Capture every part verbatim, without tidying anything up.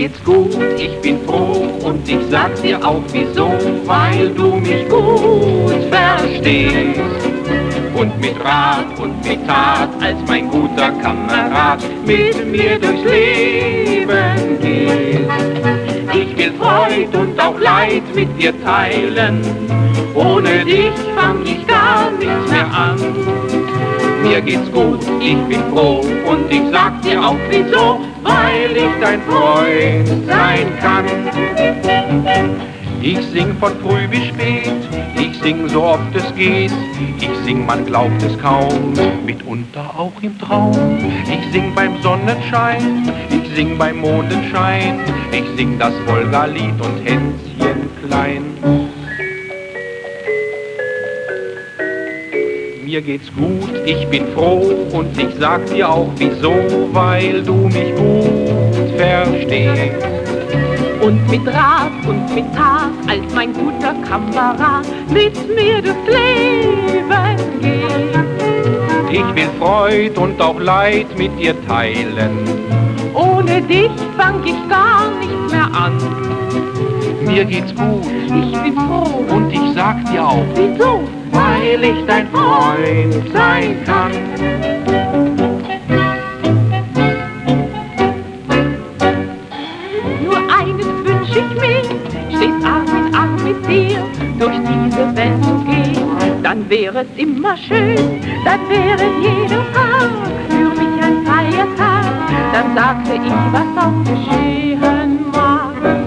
geht's gut, ich bin froh und ich sag dir auch wieso, weil du mich gut verstehst und mit Rat und mit Tat als mein guter Kamerad mit mir durchs Leben gehst. Ich will Freud und auch Leid mit dir teilen, ohne dich fang ich gar nichts mehr an. Mir geht's gut, ich bin froh und ich sag dir auch wieso, weil ich dein Freund sein kann. Ich sing von früh bis spät, ich sing so oft es geht. Ich sing, man glaubt es kaum, mitunter auch im Traum. Ich sing beim Sonnenschein, ich sing beim Mondenschein. Ich sing das Wolga-Lied und Hänschen klein. Mir geht's gut, ich bin froh und ich sag dir auch wieso, weil du mich gut verstehst. Und mit Rat und mit Tat als mein guter Kamerad mit mir durchs Leben geht. Ich will Freud und auch Leid mit dir teilen, ohne dich fang ich gar nichts mehr an. Mir geht's gut, ich bin froh und ich sag dir auch wieso, weil ich dein Freund sein kann. Nur eines wünsch ich mir, stets Arm in Arm mit dir durch diese Welt zu gehen. Dann wäre es immer schön, dann wäre jeder Tag für mich ein Feiertag. Dann sagte ich, was auch geschehen mag.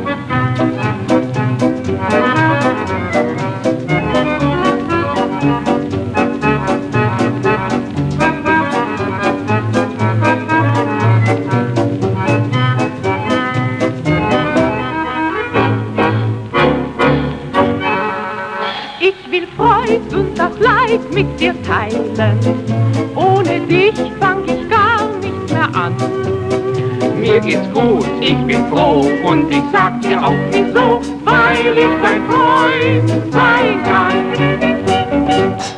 Ich will Freud und auch Leid mit dir teilen, ohne dich fang ich gar nichts mehr an. Mir geht's gut, ich bin froh und ich sag dir auch wieso, weil ich dein Freund sein kann.